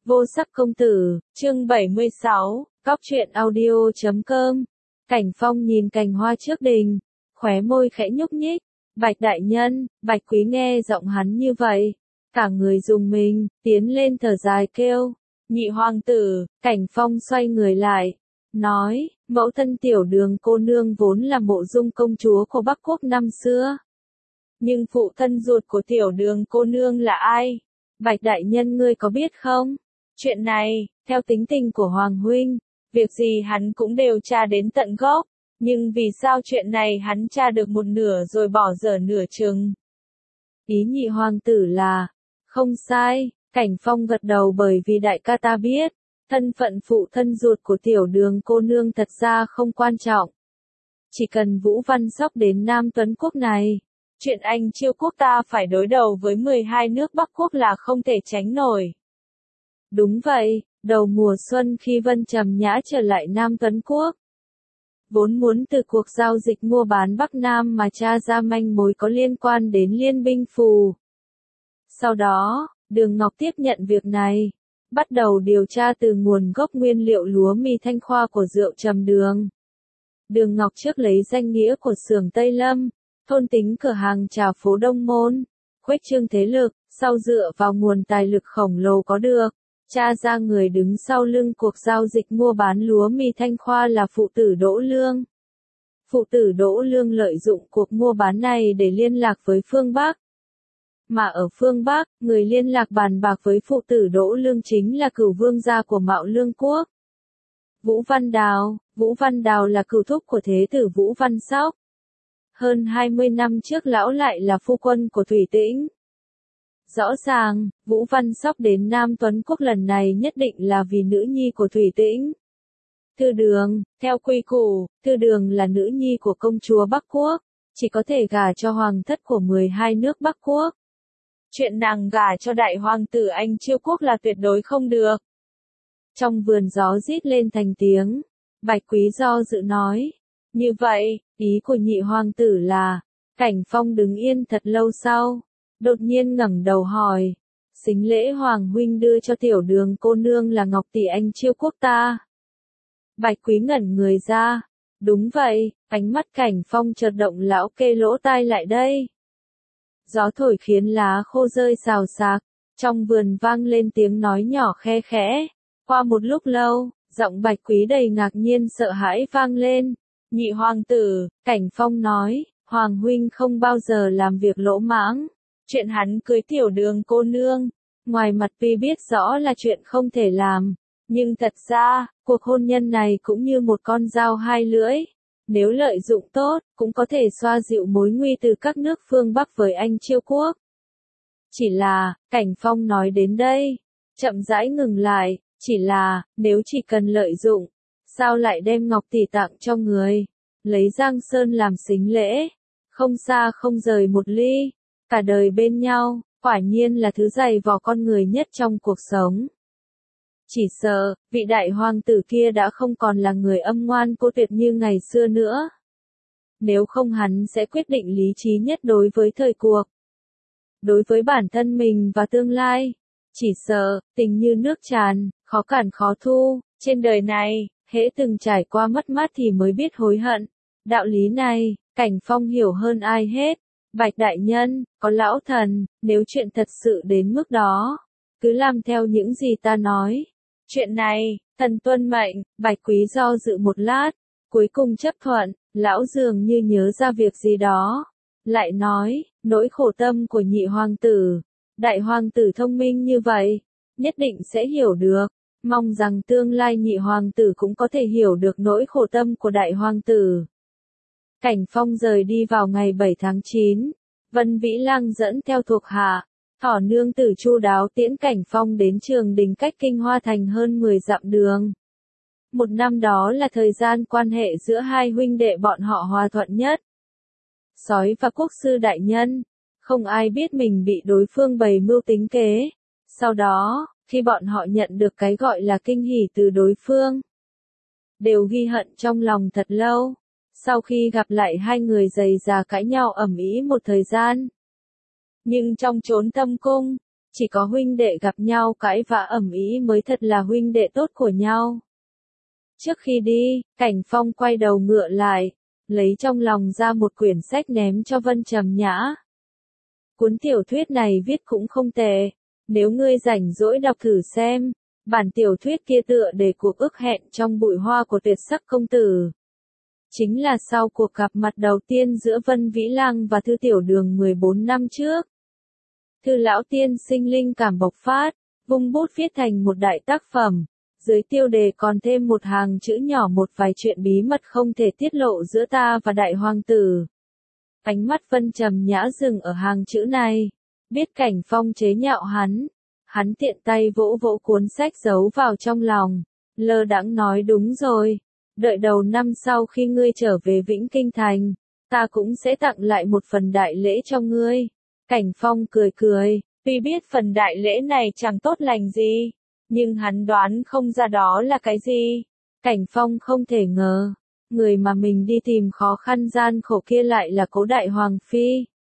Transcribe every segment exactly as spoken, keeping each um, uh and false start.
Vô sắc công tử, chương bảy mươi sáu, góc truyện audio chấm com. Cảnh Phong nhìn cành hoa trước đình, khóe môi khẽ nhúc nhích. Bạch đại nhân, Bạch Quý nghe giọng hắn như vậy, cả người rùng mình, tiến lên thở dài kêu, nhị hoàng tử. Cảnh Phong xoay người lại, nói, mẫu thân Tiểu Đường cô nương vốn là Mộ Dung công chúa của Bắc Quốc năm xưa. Nhưng phụ thân ruột của Tiểu Đường cô nương là ai? Bạch đại nhân ngươi có biết không? Chuyện này, theo tính tình của Hoàng huynh, việc gì hắn cũng đều tra đến tận gốc, nhưng vì sao chuyện này hắn tra được một nửa rồi bỏ dở nửa chừng? Ý nhị hoàng tử là, không sai. Cảnh Phong gật đầu, bởi vì đại ca ta biết, thân phận phụ thân ruột của Tiểu Đường cô nương thật ra không quan trọng. Chỉ cần Vũ Văn Sóc đến Nam Tuấn Quốc này, chuyện Anh Chiêu Quốc ta phải đối đầu với mười hai nước Bắc Quốc là không thể tránh nổi. Đúng vậy, đầu mùa xuân khi Vân Trầm Nhã trở lại Nam Tuấn Quốc, vốn muốn từ cuộc giao dịch mua bán Bắc Nam mà tra ra manh mối có liên quan đến Liên binh phù. Sau đó, Đường Ngọc tiếp nhận việc này, bắt đầu điều tra từ nguồn gốc nguyên liệu lúa mì Thanh Khoa của rượu Trầm Đường. Đường Ngọc trước lấy danh nghĩa của xưởng Tây Lâm, thôn tính cửa hàng trà phố Đông Môn, khuếch trương thế lực, sau dựa vào nguồn tài lực khổng lồ có được, tra ra người đứng sau lưng cuộc giao dịch mua bán lúa mì Thanh Khoa là phụ tử Đỗ Lương. Phụ tử Đỗ Lương lợi dụng cuộc mua bán này để liên lạc với phương Bắc. Mà ở phương Bắc, người liên lạc bàn bạc với phụ tử Đỗ Lương chính là cửu vương gia của Mạo Lương Quốc. Vũ Văn Đào. Vũ Văn Đào là cửu thúc của thế tử Vũ Văn Sóc. Hơn hai mươi năm trước lão lại là phu quân của Thủy Tĩnh. Rõ ràng, Vũ Văn Sóc đến Nam Tuấn Quốc lần này nhất định là vì nữ nhi của Thủy Tĩnh. Thư Đường, theo quy củ, Thư Đường là nữ nhi của công chúa Bắc Quốc, chỉ có thể gả cho hoàng thất của mười hai nước Bắc Quốc. Chuyện nàng gả cho đại hoàng tử Anh Chiêu Quốc là tuyệt đối không được. Trong vườn gió rít lên thành tiếng, Bạch Quý do dự nói, như vậy, ý của nhị hoàng tử là, Cảnh Phong đứng yên thật lâu sau, đột nhiên ngẩng đầu hỏi, sính lễ Hoàng huynh đưa cho Tiểu Đường cô nương là Ngọc tỷ Anh Chiêu Quốc ta. Bạch Quý ngẩn người ra, đúng vậy. Ánh mắt Cảnh Phong chợt động, lão kê lỗ tai lại đây. Gió thổi khiến lá khô rơi xào xạc, trong vườn vang lên tiếng nói nhỏ khe khẽ. Qua một lúc lâu, giọng Bạch Quý đầy ngạc nhiên sợ hãi vang lên. Nhị hoàng tử. Cảnh Phong nói, Hoàng huynh không bao giờ làm việc lỗ mãng. Chuyện hắn cưới Tiểu Đường cô nương, ngoài mặt tuy biết rõ là chuyện không thể làm, nhưng thật ra, cuộc hôn nhân này cũng như một con dao hai lưỡi. Nếu lợi dụng tốt, cũng có thể xoa dịu mối nguy từ các nước phương Bắc với Anh Chiêu Quốc. Chỉ là, Cảnh Phong nói đến đây, chậm rãi ngừng lại, chỉ là, nếu chỉ cần lợi dụng, sao lại đem Ngọc tỷ tặng cho người, lấy Giang Sơn làm sính lễ, không xa không rời một ly, cả đời bên nhau, quả nhiên là thứ dày vò con người nhất trong cuộc sống. Chỉ sợ, vị đại hoàng tử kia đã không còn là người âm ngoan cô tuyệt như ngày xưa nữa. Nếu không hắn sẽ quyết định lý trí nhất đối với thời cuộc. Đối với bản thân mình và tương lai. Chỉ sợ, tình như nước tràn, khó cản khó thu, trên đời này, hễ từng trải qua mất mát thì mới biết hối hận. Đạo lý này, Cảnh Phong hiểu hơn ai hết. Bạch đại nhân, có lão thần, nếu chuyện thật sự đến mức đó, cứ làm theo những gì ta nói. Chuyện này, thần tuân mệnh. Bạch Quý do dự một lát, cuối cùng chấp thuận. Lão dường như nhớ ra việc gì đó, lại nói, nỗi khổ tâm của nhị hoàng tử, đại hoàng tử thông minh như vậy, nhất định sẽ hiểu được, mong rằng tương lai nhị hoàng tử cũng có thể hiểu được nỗi khổ tâm của đại hoàng tử. Cảnh Phong rời đi vào ngày bảy tháng chín, Vân Vĩ Lăng dẫn theo thuộc hạ, Thỏ nương tử chu đáo tiễn Cảnh Phong đến Trường Đình cách Kinh Hoa Thành hơn mười dặm đường. Một năm đó là thời gian quan hệ giữa hai huynh đệ bọn họ hòa thuận nhất. Sói và quốc sư đại nhân, không ai biết mình bị đối phương bày mưu tính kế. Sau đó, khi bọn họ nhận được cái gọi là kinh hỉ từ đối phương, đều ghi hận trong lòng thật lâu. Sau khi gặp lại hai người giày già cãi nhau ầm ĩ một thời gian, nhưng trong chốn thâm cung, Chỉ có huynh đệ gặp nhau cãi vã ầm ĩ mới thật là huynh đệ tốt của nhau. Trước khi đi, Cảnh Phong quay đầu ngựa lại, lấy trong lòng ra một quyển sách ném cho Vân Trầm Nhã. Cuốn tiểu thuyết này viết cũng không tệ, nếu ngươi rảnh rỗi đọc thử xem. Bản tiểu thuyết kia tựa đề cuộc ước hẹn trong bụi hoa của tuyệt sắc công tử. Chính là sau cuộc gặp mặt đầu tiên giữa Vân Vĩ Lăng và Thư Tiểu Đường mười bốn năm trước. Thư lão tiên sinh linh cảm bộc phát, vung bút viết thành một đại tác phẩm. Dưới tiêu đề còn thêm một hàng chữ nhỏ một vài chuyện bí mật không thể tiết lộ giữa ta và đại hoàng tử. Ánh mắt Vân Trầm Nhã dừng ở hàng chữ này, biết Cảnh Phong chế nhạo hắn. Hắn tiện tay vỗ vỗ cuốn sách giấu vào trong lòng, lơ đãng nói đúng rồi, đợi đầu năm sau khi ngươi trở về Vĩnh Kinh Thành, ta cũng sẽ tặng lại một phần đại lễ cho ngươi. Cảnh Phong cười cười, tuy biết phần đại lễ này chẳng tốt lành gì, nhưng hắn đoán không ra đó là cái gì. Cảnh Phong không thể ngờ, người mà mình đi tìm khó khăn gian khổ kia lại là Cố Đại Hoàng Phi.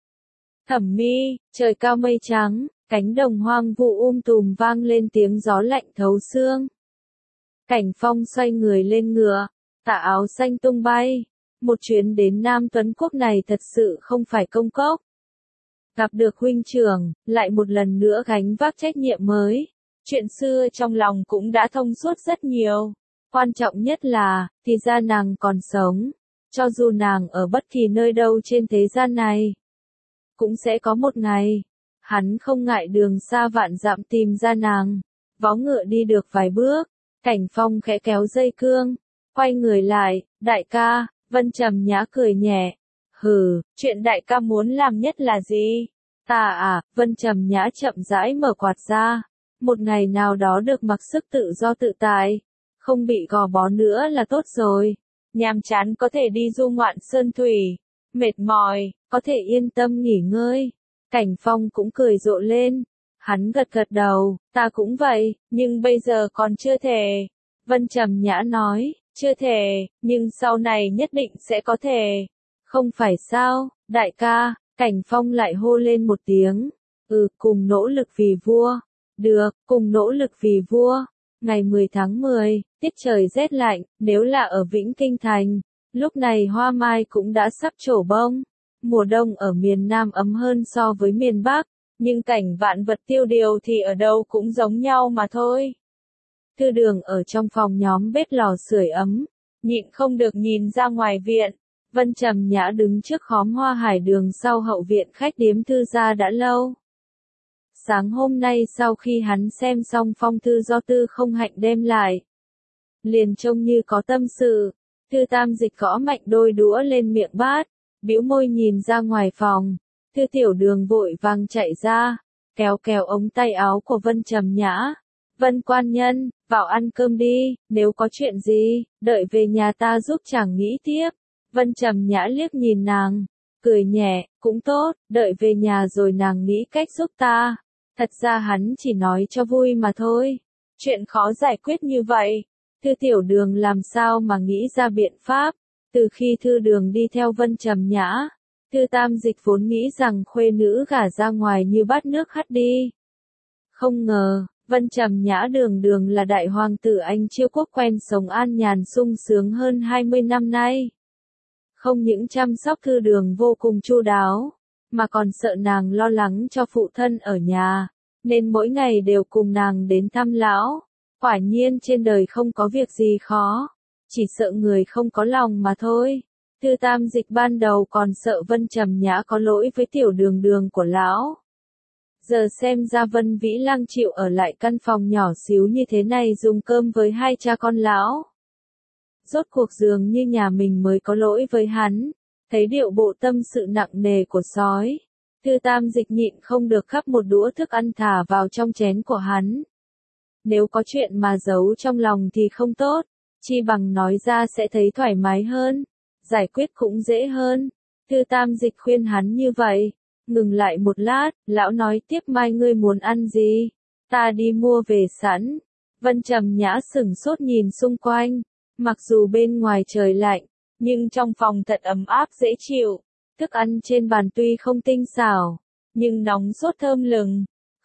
Thẩm Mi, trời cao mây trắng. Cánh đồng hoang vu um tùm vang lên tiếng gió lạnh thấu xương. Cảnh Phong xoay người lên ngựa, tà áo xanh tung bay. Một chuyến đến Nam Tuấn Quốc này thật sự không phải công cốc. Gặp được huynh trưởng, lại một lần nữa gánh vác trách nhiệm mới. Chuyện xưa trong lòng cũng đã thông suốt rất nhiều. Quan trọng nhất là, thì ra nàng còn sống. Cho dù nàng ở bất kỳ nơi đâu trên thế gian này, cũng sẽ có một ngày. Hắn không ngại đường xa vạn dặm tìm ra nàng, vó ngựa đi được vài bước, Cảnh Phong khẽ kéo dây cương, quay người lại, đại ca, Vân Trầm Nhã cười nhẹ, hừ, chuyện đại ca muốn làm nhất là gì? Ta à, Vân Trầm Nhã chậm rãi mở quạt ra, một ngày nào đó được mặc sức tự do tự tại, không bị gò bó nữa là tốt rồi, nhàm chán có thể đi du ngoạn sơn thủy, mệt mỏi, có thể yên tâm nghỉ ngơi. Cảnh Phong cũng cười rộ lên, hắn gật gật đầu, ta cũng vậy, nhưng bây giờ còn chưa thể. Vân Trầm Nhã nói, chưa thể, nhưng sau này nhất định sẽ có thể. Không phải sao, đại ca, Cảnh Phong lại hô lên một tiếng, ừ, cùng nỗ lực vì vua. Được, cùng nỗ lực vì vua. Ngày mười tháng mười, tiết trời rét lạnh, nếu là ở Vĩnh Kinh Thành, lúc này hoa mai cũng đã sắp trổ bông. Mùa đông ở miền Nam ấm hơn so với miền Bắc, nhưng cảnh vạn vật tiêu điều thì ở đâu cũng giống nhau mà thôi. Thư Đường ở trong phòng nhóm bếp lò sưởi ấm, nhịn không được nhìn ra ngoài viện. Vân Trầm Nhã đứng trước khóm hoa hải đường sau hậu viện khách điếm Thư gia đã lâu. Sáng hôm nay sau khi hắn xem xong phong thư do Tư Không Hạnh đem lại, liền trông như có tâm sự. Thư Tam Dịch gõ mạnh đôi đũa lên miệng bát, bĩu môi nhìn ra ngoài phòng. Thư Tiểu Đường vội vàng chạy ra, kéo kéo ống tay áo của Vân Trầm Nhã. Vân quan nhân, vào ăn cơm đi, nếu có chuyện gì, đợi về nhà ta giúp chàng nghĩ tiếp. Vân Trầm Nhã liếc nhìn nàng, cười nhẹ, cũng tốt, đợi về nhà rồi nàng nghĩ cách giúp ta. Thật ra hắn chỉ nói cho vui mà thôi. Chuyện khó giải quyết như vậy, Thư Tiểu Đường làm sao mà nghĩ ra biện pháp. Từ khi Thư Đường đi theo Vân Trầm Nhã, Thư Tam Dịch vốn nghĩ rằng khuê nữ gả ra ngoài như bát nước hắt đi. Không ngờ, Vân Trầm Nhã đường đường là đại hoàng tử Anh Chiêu Quốc quen sống an nhàn sung sướng hơn hai mươi năm nay. Không những chăm sóc Thư Đường vô cùng chu đáo, mà còn sợ nàng lo lắng cho phụ thân ở nhà, nên mỗi ngày đều cùng nàng đến thăm lão. Quả nhiên trên đời không có việc gì khó, chỉ sợ người không có lòng mà thôi. Thư Tam Dịch ban đầu còn sợ Vân Trầm Nhã có lỗi với tiểu đường đường của lão. Giờ xem ra Vân Vĩ Lăng chịu ở lại căn phòng nhỏ xíu như thế này dùng cơm với hai cha con lão. Rốt cuộc dường như nhà mình mới có lỗi với hắn, thấy điệu bộ tâm sự nặng nề của sói. Thư Tam Dịch nhịn không được khắp một đũa thức ăn thả vào trong chén của hắn. Nếu có chuyện mà giấu trong lòng thì không tốt, chi bằng nói ra sẽ thấy thoải mái hơn, giải quyết cũng dễ hơn. Thư Tam Dịch khuyên hắn như vậy. Ngừng lại một lát, lão nói tiếp, mai ngươi muốn ăn gì? Ta đi mua về sẵn. Vân Trầm Nhã sửng sốt nhìn xung quanh. Mặc dù bên ngoài trời lạnh, nhưng trong phòng thật ấm áp dễ chịu. Thức ăn trên bàn tuy không tinh xảo, nhưng nóng sốt thơm lừng.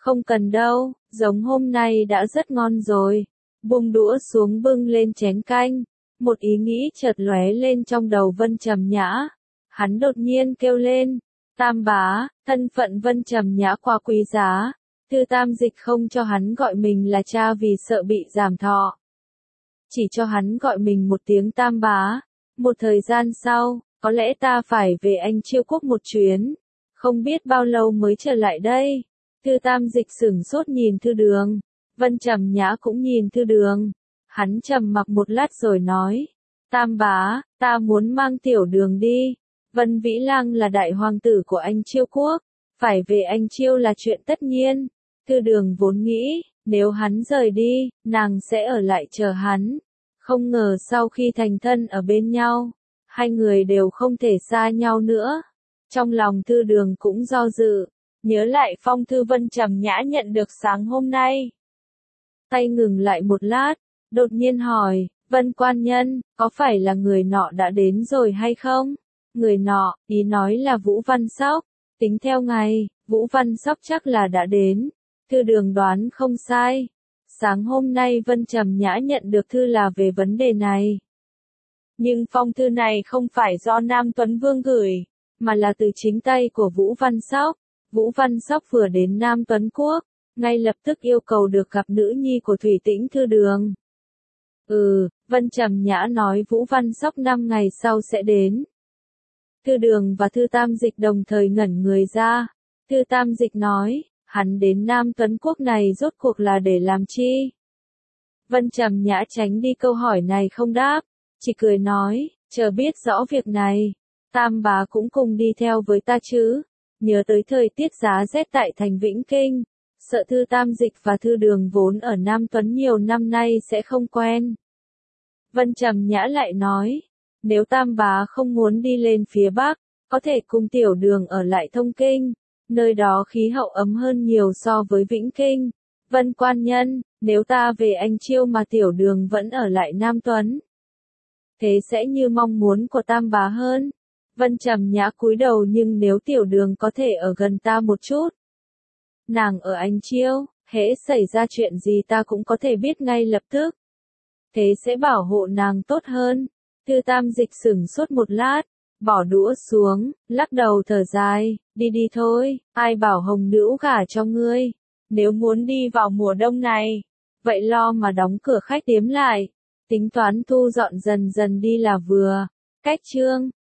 Không cần đâu, giống hôm nay đã rất ngon rồi. Buông đũa xuống bưng lên chén canh. Một ý nghĩ chợt lóe lên trong đầu Vân Trầm Nhã. Hắn đột nhiên kêu lên. Tam bá, thân phận Vân Trầm Nhã quá quý giá. Thư Tam Dịch không cho hắn gọi mình là cha vì sợ bị giảm thọ. Chỉ cho hắn gọi mình một tiếng Tam bá. Một thời gian sau, có lẽ ta phải về Anh Chiêu Quốc một chuyến. Không biết bao lâu mới trở lại đây. Thư Tam Dịch sửng sốt nhìn Thư Đường. Vân Trầm Nhã cũng nhìn Thư Đường. Hắn trầm mặc một lát rồi nói. Tam bá, ta muốn mang Tiểu Đường đi. Vân Vĩ Lang là đại hoàng tử của Anh Chiêu Quốc. Phải về Anh Chiêu là chuyện tất nhiên. Thư Đường vốn nghĩ, nếu hắn rời đi, nàng sẽ ở lại chờ hắn. Không ngờ sau khi thành thân ở bên nhau, hai người đều không thể xa nhau nữa. Trong lòng Thư Đường cũng do dự, nhớ lại phong thư Vân Trầm Nhã nhận được sáng hôm nay. Tay ngừng lại một lát, đột nhiên hỏi, Vân quan nhân, có phải là người nọ đã đến rồi hay không? Người nọ, ý nói là Vũ Văn Sóc. Tính theo ngày, Vũ Văn Sóc chắc là đã đến. Thư Đường đoán không sai. Sáng hôm nay Vân Trầm Nhã nhận được thư là về vấn đề này. Nhưng phong thư này không phải do Nam Tuấn Vương gửi, mà là từ chính tay của Vũ Văn Sóc. Vũ Văn Sóc vừa đến Nam Tuấn Quốc, ngay lập tức yêu cầu được gặp nữ nhi của Thủy Tĩnh Thư Đường. Ừ, Vân Trầm Nhã nói Vũ Văn Sóc năm ngày sau sẽ đến. Thư Đường và Thư Tam Dịch đồng thời ngẩn người ra. Thư Tam Dịch nói, hắn đến Nam Tuấn Quốc này rốt cuộc là để làm chi? Vân Trầm Nhã tránh đi câu hỏi này không đáp, chỉ cười nói, chờ biết rõ việc này, Tam bá cũng cùng đi theo với ta chứ. Nhớ tới thời tiết giá rét tại thành Vĩnh Kinh, sợ Thư Tam Dịch và Thư Đường vốn ở Nam Tuấn nhiều năm nay sẽ không quen. Vân Trầm Nhã lại nói, nếu Tam bá không muốn đi lên phía Bắc, có thể cùng Tiểu Đường ở lại Thông Kinh, nơi đó khí hậu ấm hơn nhiều so với Vĩnh Kinh. Vân quan nhân, nếu ta về Anh Chiêu mà Tiểu Đường vẫn ở lại Nam Tuấn, thế sẽ như mong muốn của Tam bá hơn. Vân Trầm Nhã cúi đầu, nhưng nếu Tiểu Đường có thể ở gần ta một chút, nàng ở Anh Chiêu, hễ xảy ra chuyện gì ta cũng có thể biết ngay lập tức. Thế sẽ bảo hộ nàng tốt hơn. Thư Tam Dịch sửng sốt một lát, bỏ đũa xuống, lắc đầu thở dài, đi đi thôi, ai bảo Hồng Nữ gả cho ngươi. Nếu muốn đi vào mùa đông này, vậy lo mà đóng cửa khách điếm lại, tính toán thu dọn dần dần đi là vừa. Cách chương